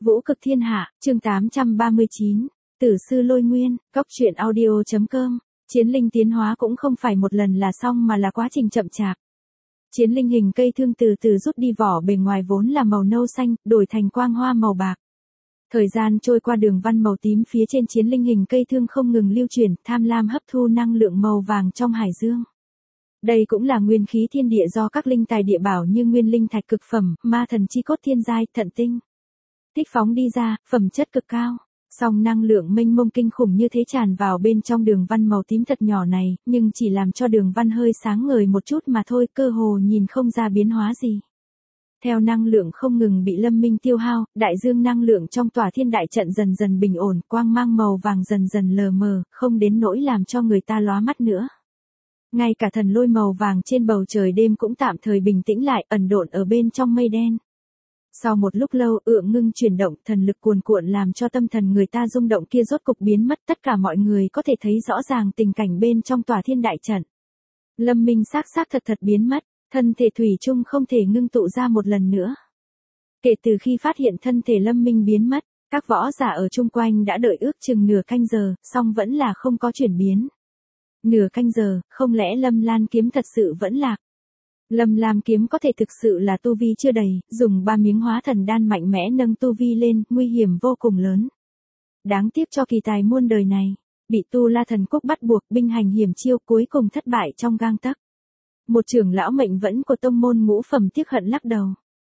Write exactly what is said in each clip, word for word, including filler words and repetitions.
Vũ cực thiên hạ, chương tám trăm ba mươi chín, Tử sư Lôi Nguyên, Cóc truyện audio chấm com. Chiến linh tiến hóa cũng không phải một lần là xong mà là quá trình chậm chạp. Chiến linh hình cây thương từ từ rút đi vỏ bề ngoài vốn là màu nâu xanh, đổi thành quang hoa màu bạc. Thời gian trôi qua, đường văn màu tím phía trên chiến linh hình cây thương không ngừng lưu chuyển, tham lam hấp thu năng lượng màu vàng trong hải dương. Đây cũng là nguyên khí thiên địa do các linh tài địa bảo như nguyên linh thạch cực phẩm, ma thần chi cốt thiên giai, thận tinh thích phóng đi ra, phẩm chất cực cao. Song năng lượng mênh mông kinh khủng như thế tràn vào bên trong đường văn màu tím thật nhỏ này, nhưng chỉ làm cho đường văn hơi sáng ngời một chút mà thôi, cơ hồ nhìn không ra biến hóa gì. Theo năng lượng không ngừng bị Lâm Minh tiêu hao, đại dương năng lượng trong tòa thiên đại trận dần dần bình ổn, quang mang màu vàng dần dần lờ mờ, không đến nỗi làm cho người ta lóa mắt nữa. Ngay cả thần lôi màu vàng trên bầu trời đêm cũng tạm thời bình tĩnh lại, ẩn độn ở bên trong mây đen. Sau một lúc lâu, ượng ngưng chuyển động, thần lực cuồn cuộn làm cho tâm thần người ta rung động kia rốt cục biến mất, tất cả mọi người có thể thấy rõ ràng tình cảnh bên trong tòa thiên đại trận. Lâm Minh xác xác thật thật biến mất, thân thể thủy chung không thể ngưng tụ ra một lần nữa. Kể từ khi phát hiện thân thể Lâm Minh biến mất, các võ giả ở chung quanh đã đợi ước chừng nửa canh giờ, song vẫn là không có chuyển biến. Nửa canh giờ, không lẽ Lâm Lan kiếm thật sự vẫn lạc? Lâm Lam kiếm có thể thực sự là tu vi chưa đầy, dùng ba miếng hóa thần đan mạnh mẽ nâng tu vi lên, nguy hiểm vô cùng lớn. Đáng tiếc cho kỳ tài muôn đời này, bị Tu La Thần Quốc bắt buộc binh hành hiểm chiêu, cuối cùng thất bại trong gang tấc. Một trưởng lão mệnh vẫn của tông môn ngũ phẩm tiếc hận lắc đầu.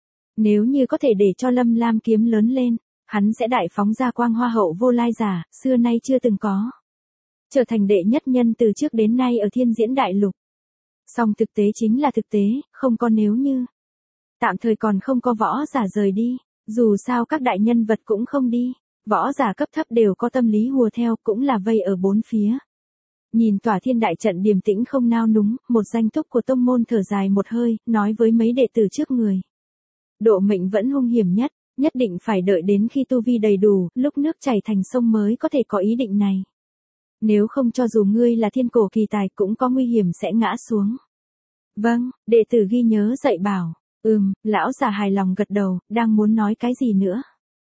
Nếu như có thể để cho Lâm Lam kiếm lớn lên, hắn sẽ đại phóng ra quang hoa hậu vô lai giả, xưa nay chưa từng có. Trở thành đệ nhất nhân từ trước đến nay ở thiên diễn đại lục. Song thực tế chính là thực tế, không có nếu như. Tạm thời còn không có võ giả rời đi, dù sao các đại nhân vật cũng không đi, võ giả cấp thấp đều có tâm lý hùa theo, cũng là vây ở bốn phía. Nhìn tòa thiên đại trận điềm tĩnh không nao núng, một danh túc của tông môn thở dài một hơi, nói với mấy đệ tử trước người. Độ mệnh vẫn hung hiểm nhất, nhất định phải đợi đến khi tu vi đầy đủ, lúc nước chảy thành sông mới có thể có ý định này. Nếu không cho dù ngươi là thiên cổ kỳ tài cũng có nguy hiểm sẽ ngã xuống. Vâng, đệ tử ghi nhớ dạy bảo. Ừm, lão già hài lòng gật đầu, đang muốn nói cái gì nữa.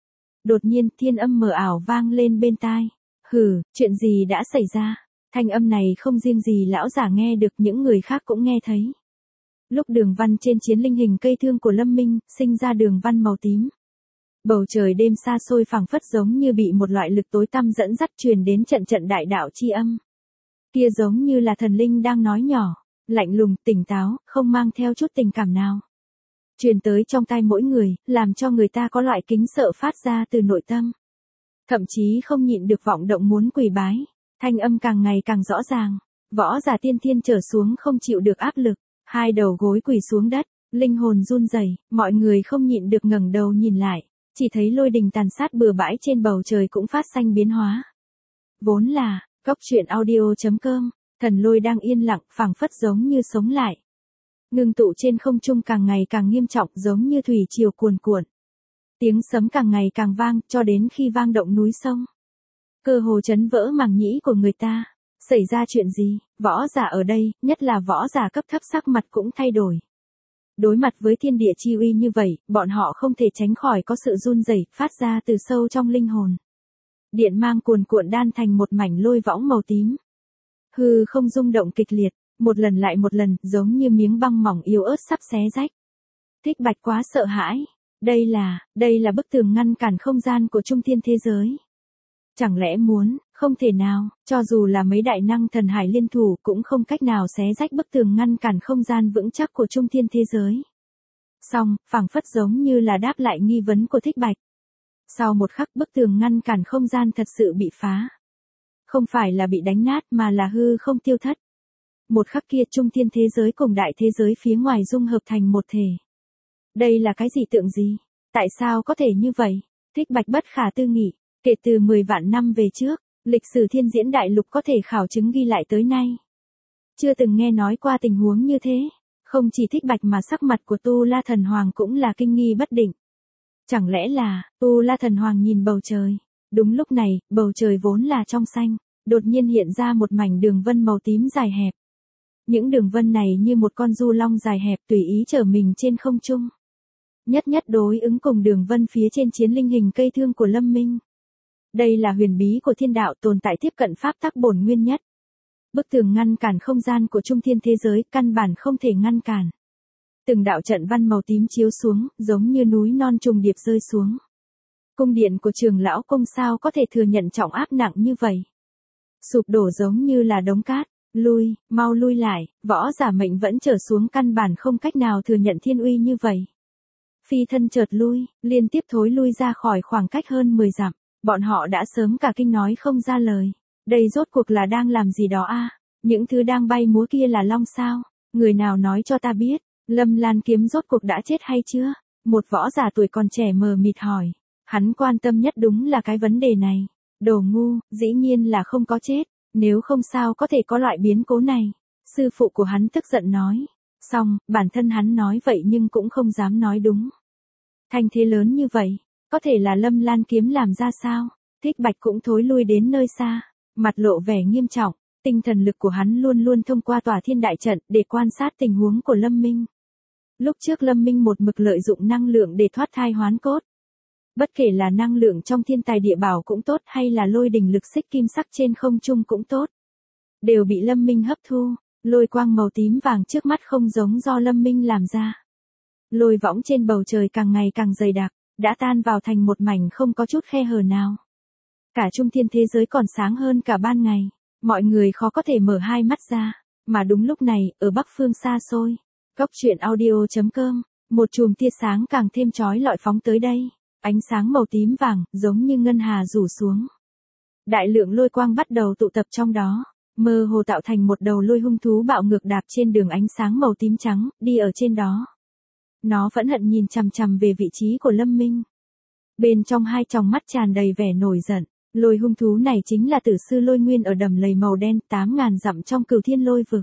Đột nhiên thiên âm mờ ảo vang lên bên tai. Hừ, chuyện gì đã xảy ra? Thanh âm này không riêng gì lão già nghe được, những người khác cũng nghe thấy. Lúc đường văn trên chiến linh hình cây thương của Lâm Minh, sinh ra đường văn màu tím. Bầu trời đêm xa xôi phảng phất giống như bị một loại lực tối tăm dẫn dắt truyền đến trận trận đại đạo chi âm. Kia giống như là thần linh đang nói nhỏ, lạnh lùng, tỉnh táo, không mang theo chút tình cảm nào. Truyền tới trong tai mỗi người, làm cho người ta có loại kính sợ phát ra từ nội tâm. Thậm chí không nhịn được vọng động muốn quỳ bái, thanh âm càng ngày càng rõ ràng. Võ giả tiên thiên trở xuống không chịu được áp lực, hai đầu gối quỳ xuống đất, linh hồn run rẩy, mọi người không nhịn được ngẩng đầu nhìn lại. Chỉ thấy lôi đình tàn sát bừa bãi trên bầu trời cũng phát sinh biến hóa. Vốn là, Cóc truyện audio chấm com, thần lôi đang yên lặng, phảng phất giống như sống lại. Ngưng tụ trên không trung càng ngày càng nghiêm trọng, giống như thủy triều cuồn cuộn. Tiếng sấm càng ngày càng vang, cho đến khi vang động núi sông. Cơ hồ chấn vỡ màng nhĩ của người ta. Xảy ra chuyện gì? Võ giả ở đây, nhất là võ giả cấp thấp, sắc mặt cũng thay đổi. Đối mặt với thiên địa chi uy như vậy, bọn họ không thể tránh khỏi có sự run rẩy phát ra từ sâu trong linh hồn. Điện mang cuồn cuộn đan thành một mảnh lôi võng màu tím. Hư không rung động kịch liệt, một lần lại một lần, giống như miếng băng mỏng yếu ớt sắp xé rách. Thích Bạch quá sợ hãi. Đây là, đây là bức tường ngăn cản không gian của trung thiên thế giới. Chẳng lẽ muốn, không thể nào, cho dù là mấy đại năng thần hải liên thủ cũng không cách nào xé rách bức tường ngăn cản không gian vững chắc của trung thiên thế giới. Xong, phảng phất giống như là đáp lại nghi vấn của Thích Bạch. Sau một khắc bức tường ngăn cản không gian thật sự bị phá. Không phải là bị đánh nát mà là hư không tiêu thất. Một khắc kia trung thiên thế giới cùng đại thế giới phía ngoài dung hợp thành một thể. Đây là cái gì tượng gì? Tại sao có thể như vậy? Thích Bạch bất khả tư nghị. Kể từ mười vạn năm về trước, lịch sử thiên diễn đại lục có thể khảo chứng ghi lại tới nay. Chưa từng nghe nói qua tình huống như thế. Không chỉ Thích Bạch mà sắc mặt của Tu La Thần Hoàng cũng là kinh nghi bất định. Chẳng lẽ là, Tu La Thần Hoàng nhìn bầu trời. Đúng lúc này, bầu trời vốn là trong xanh, đột nhiên hiện ra một mảnh đường vân màu tím dài hẹp. Những đường vân này như một con du long dài hẹp tùy ý chở mình trên không trung. nhất nhất đối ứng cùng đường vân phía trên chiến linh hình cây thương của Lâm Minh. Đây là huyền bí của thiên đạo tồn tại tiếp cận pháp tắc bổn nguyên nhất. Bức tường ngăn cản không gian của trung thiên thế giới, căn bản không thể ngăn cản. Từng đạo trận văn màu tím chiếu xuống, giống như núi non trùng điệp rơi xuống. Cung điện của Trường Lão Cung sao có thể thừa nhận trọng áp nặng như vậy? Sụp đổ giống như là đống cát, lui, mau lui lại, võ giả mệnh vẫn trở xuống, căn bản không cách nào thừa nhận thiên uy như vậy. Phi thân chợt lui, liên tiếp thối lui ra khỏi khoảng cách hơn mười dặm, bọn họ đã sớm cả kinh nói không ra lời. Đây rốt cuộc là đang làm gì đó a? Những thứ đang bay múa kia là long sao? Người nào nói cho ta biết, Lâm Lan Kiếm rốt cuộc đã chết hay chưa? Một võ giả tuổi còn trẻ mờ mịt hỏi. Hắn quan tâm nhất đúng là cái vấn đề này. Đồ ngu, dĩ nhiên là không có chết, nếu không sao có thể có loại biến cố này. Sư phụ của hắn tức giận nói. Xong, bản thân hắn nói vậy nhưng cũng không dám nói đúng. Thanh thế lớn như vậy, có thể là Lâm Lan Kiếm làm ra sao? Thích Bạch cũng thối lui đến nơi xa, mặt lộ vẻ nghiêm trọng, tinh thần lực của hắn luôn luôn thông qua tòa thiên đại trận để quan sát tình huống của Lâm Minh. Lúc trước Lâm Minh một mực lợi dụng năng lượng để thoát thai hoán cốt. Bất kể là năng lượng trong thiên tài địa bảo cũng tốt hay là lôi đình lực xích kim sắc trên không trung cũng tốt. Đều bị Lâm Minh hấp thu, lôi quang màu tím vàng trước mắt không giống do Lâm Minh làm ra. Lôi võng trên bầu trời càng ngày càng dày đặc, đã tan vào thành một mảnh không có chút khe hở nào. Cả trung thiên thế giới còn sáng hơn cả ban ngày, mọi người khó có thể mở hai mắt ra, mà đúng lúc này, ở bắc phương xa xôi, Cốc truyện audio chấm com, một chùm tia sáng càng thêm chói lọi phóng tới đây, ánh sáng màu tím vàng, giống như ngân hà rủ xuống. Đại lượng lôi quang bắt đầu tụ tập trong đó, mơ hồ tạo thành một đầu lôi hung thú bạo ngược đạp trên đường ánh sáng màu tím trắng, đi ở trên đó. Nó phẫn hận nhìn chằm chằm về vị trí của Lâm Minh. Bên trong hai tròng mắt tràn đầy vẻ nổi giận, lôi hung thú này chính là tử sư lôi nguyên ở đầm lầy màu đen tám ngàn dặm trong cửu thiên lôi vực.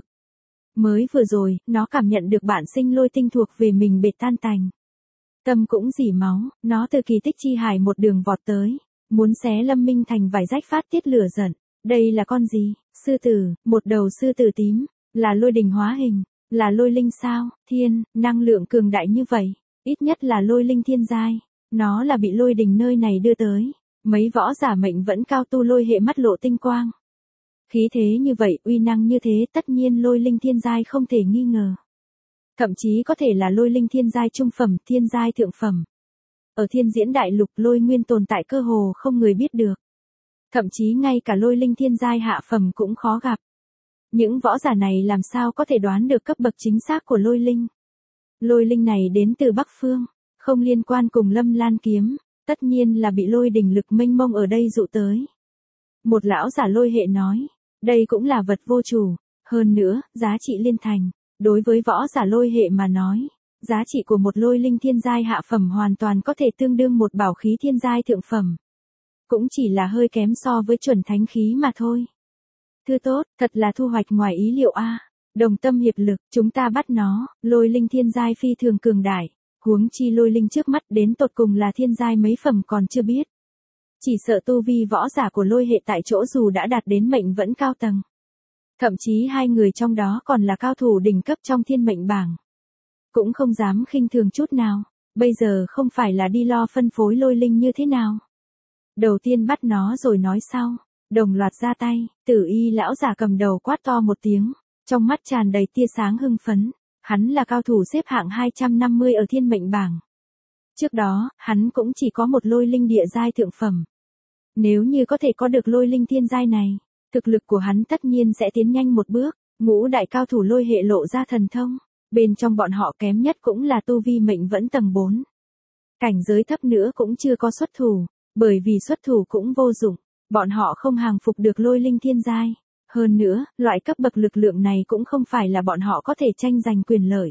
Mới vừa rồi, nó cảm nhận được bản sinh lôi tinh thuộc về mình bệt tan tành. Tâm cũng dỉ máu, nó từ kỳ tích chi hải một đường vọt tới, muốn xé Lâm Minh thành vài rách phát tiết lửa giận. Đây là con gì? Sư tử, một đầu sư tử tím, là lôi đình hóa hình, là lôi linh sao? Thiên, năng lượng cường đại như vậy, ít nhất là lôi linh thiên giai, nó là bị lôi đình nơi này đưa tới. Mấy võ giả mệnh vẫn cao tu lôi hệ mắt lộ tinh quang. Khí thế như vậy, uy năng như thế, tất nhiên lôi linh thiên giai không thể nghi ngờ. Thậm chí có thể là lôi linh thiên giai trung phẩm, thiên giai thượng phẩm. Ở thiên diễn đại lục lôi nguyên tồn tại cơ hồ không người biết được. Thậm chí ngay cả lôi linh thiên giai hạ phẩm cũng khó gặp. Những võ giả này làm sao có thể đoán được cấp bậc chính xác của lôi linh. Lôi linh này đến từ Bắc Phương, không liên quan cùng Lâm Lan Kiếm, tất nhiên là bị lôi đỉnh lực mênh mông ở đây dụ tới. Một lão giả lôi hệ nói, đây cũng là vật vô chủ, hơn nữa, giá trị liên thành. Đối với võ giả lôi hệ mà nói, giá trị của một lôi linh thiên giai hạ phẩm hoàn toàn có thể tương đương một bảo khí thiên giai thượng phẩm. Cũng chỉ là hơi kém so với chuẩn thánh khí mà thôi. Thư tốt, thật là thu hoạch ngoài ý liệu a. Đồng tâm hiệp lực, chúng ta bắt nó, lôi linh thiên giai phi thường cường đại, huống chi lôi linh trước mắt đến tột cùng là thiên giai mấy phẩm còn chưa biết. Chỉ sợ tu vi võ giả của lôi hệ tại chỗ dù đã đạt đến mệnh vẫn cao tầng. Thậm chí hai người trong đó còn là cao thủ đỉnh cấp trong thiên mệnh bảng. Cũng không dám khinh thường chút nào, bây giờ không phải là đi lo phân phối lôi linh như thế nào. Đầu tiên bắt nó rồi nói sau, đồng loạt ra tay, tử y lão giả cầm đầu quát to một tiếng, trong mắt tràn đầy tia sáng hưng phấn, hắn là cao thủ xếp hạng hai trăm năm mươi ở thiên mệnh bảng. Trước đó, hắn cũng chỉ có một lôi linh địa giai thượng phẩm. Nếu như có thể có được lôi linh thiên giai này, thực lực của hắn tất nhiên sẽ tiến nhanh một bước, ngũ đại cao thủ lôi hệ lộ ra thần thông, bên trong bọn họ kém nhất cũng là tu vi mệnh vẫn tầng bốn. Cảnh giới thấp nữa cũng chưa có xuất thủ, bởi vì xuất thủ cũng vô dụng, bọn họ không hàng phục được lôi linh thiên giai. Hơn nữa, loại cấp bậc lực lượng này cũng không phải là bọn họ có thể tranh giành quyền lợi.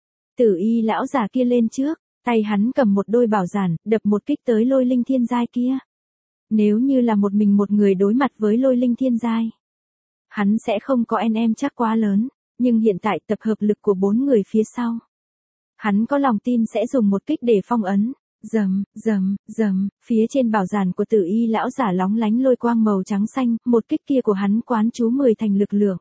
Tử y lão già kia lên trước, tay hắn cầm một đôi bảo giản, đập một kích tới lôi linh thiên giai kia. Nếu như là một mình một người đối mặt với lôi linh thiên giai, hắn sẽ không có en em chắc quá lớn, nhưng hiện tại tập hợp lực của bốn người phía sau. Hắn có lòng tin sẽ dùng một kích để phong ấn. Rầm, rầm, rầm, phía trên bảo giản của tử y lão giả lóng lánh lôi quang màu trắng xanh, một kích kia của hắn quán chú mười thành lực lượng.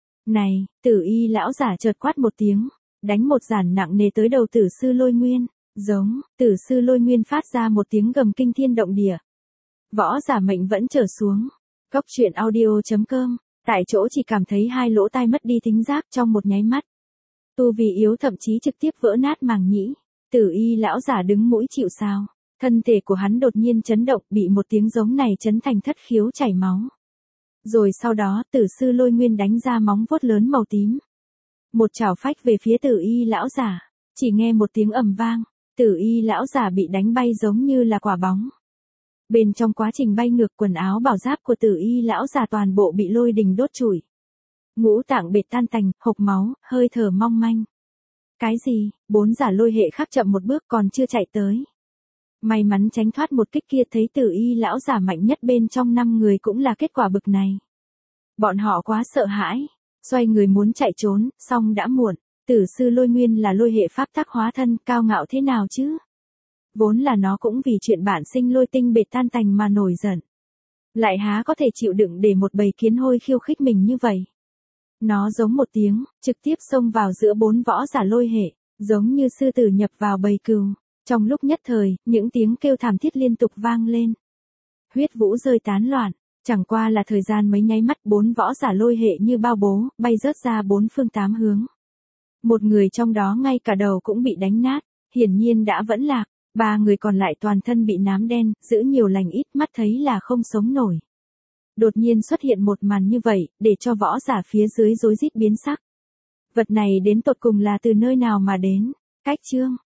Này, tử y lão giả chợt quát một tiếng, đánh một giản nặng nề tới đầu tử sư lôi nguyên. Giống, tử sư Lôi Nguyên phát ra một tiếng gầm kinh thiên động địa. Võ giả mệnh vẫn trở xuống. Cốc truyện audio.com, tại chỗ chỉ cảm thấy hai lỗ tai mất đi thính giác trong một nháy mắt. Tu vi yếu thậm chí trực tiếp vỡ nát màng nhĩ. Tử y lão giả đứng mũi chịu sào. Thân thể của hắn đột nhiên chấn động, bị một tiếng giống này chấn thành thất khiếu chảy máu. Rồi sau đó tử sư Lôi Nguyên đánh ra móng vuốt lớn màu tím. Một chảo phách về phía tử y lão giả. Chỉ nghe một tiếng ầm vang. Tử y lão giả bị đánh bay giống như là quả bóng. Bên trong quá trình bay ngược, quần áo bảo giáp của tử y lão giả toàn bộ bị lôi đình đốt trụi. Ngũ tạng bệt tan tành, hộc máu, hơi thở mong manh. Cái gì? Bốn giả lôi hệ khác chậm một bước còn chưa chạy tới. May mắn tránh thoát một kích kia, thấy tử y lão giả mạnh nhất bên trong năm người cũng là kết quả bực này. Bọn họ quá sợ hãi, xoay người muốn chạy trốn, xong đã muộn. Tử sư Lôi Nguyên là lôi hệ pháp tắc hóa thân, cao ngạo thế nào chứ? Vốn là nó cũng vì chuyện bản sinh lôi tinh bệt tan tành mà nổi giận. Lại há có thể chịu đựng để một bầy kiến hôi khiêu khích mình như vậy. Nó giống một tiếng, trực tiếp xông vào giữa bốn võ giả lôi hệ, giống như sư tử nhập vào bầy cừu. Trong lúc nhất thời, những tiếng kêu thảm thiết liên tục vang lên. Huyết vũ rơi tán loạn, chẳng qua là thời gian mấy nháy mắt, bốn võ giả lôi hệ như bao bố, bay rớt ra bốn phương tám hướng. Một người trong đó ngay cả đầu cũng bị đánh nát, hiển nhiên đã vẫn lạc. Ba người còn lại toàn thân bị nám đen, giữ nhiều lành ít, mắt thấy là không sống nổi. Đột nhiên xuất hiện một màn như vậy, để cho võ giả phía dưới rối rít biến sắc. Vật này đến tột cùng là từ nơi nào mà đến? Cách chương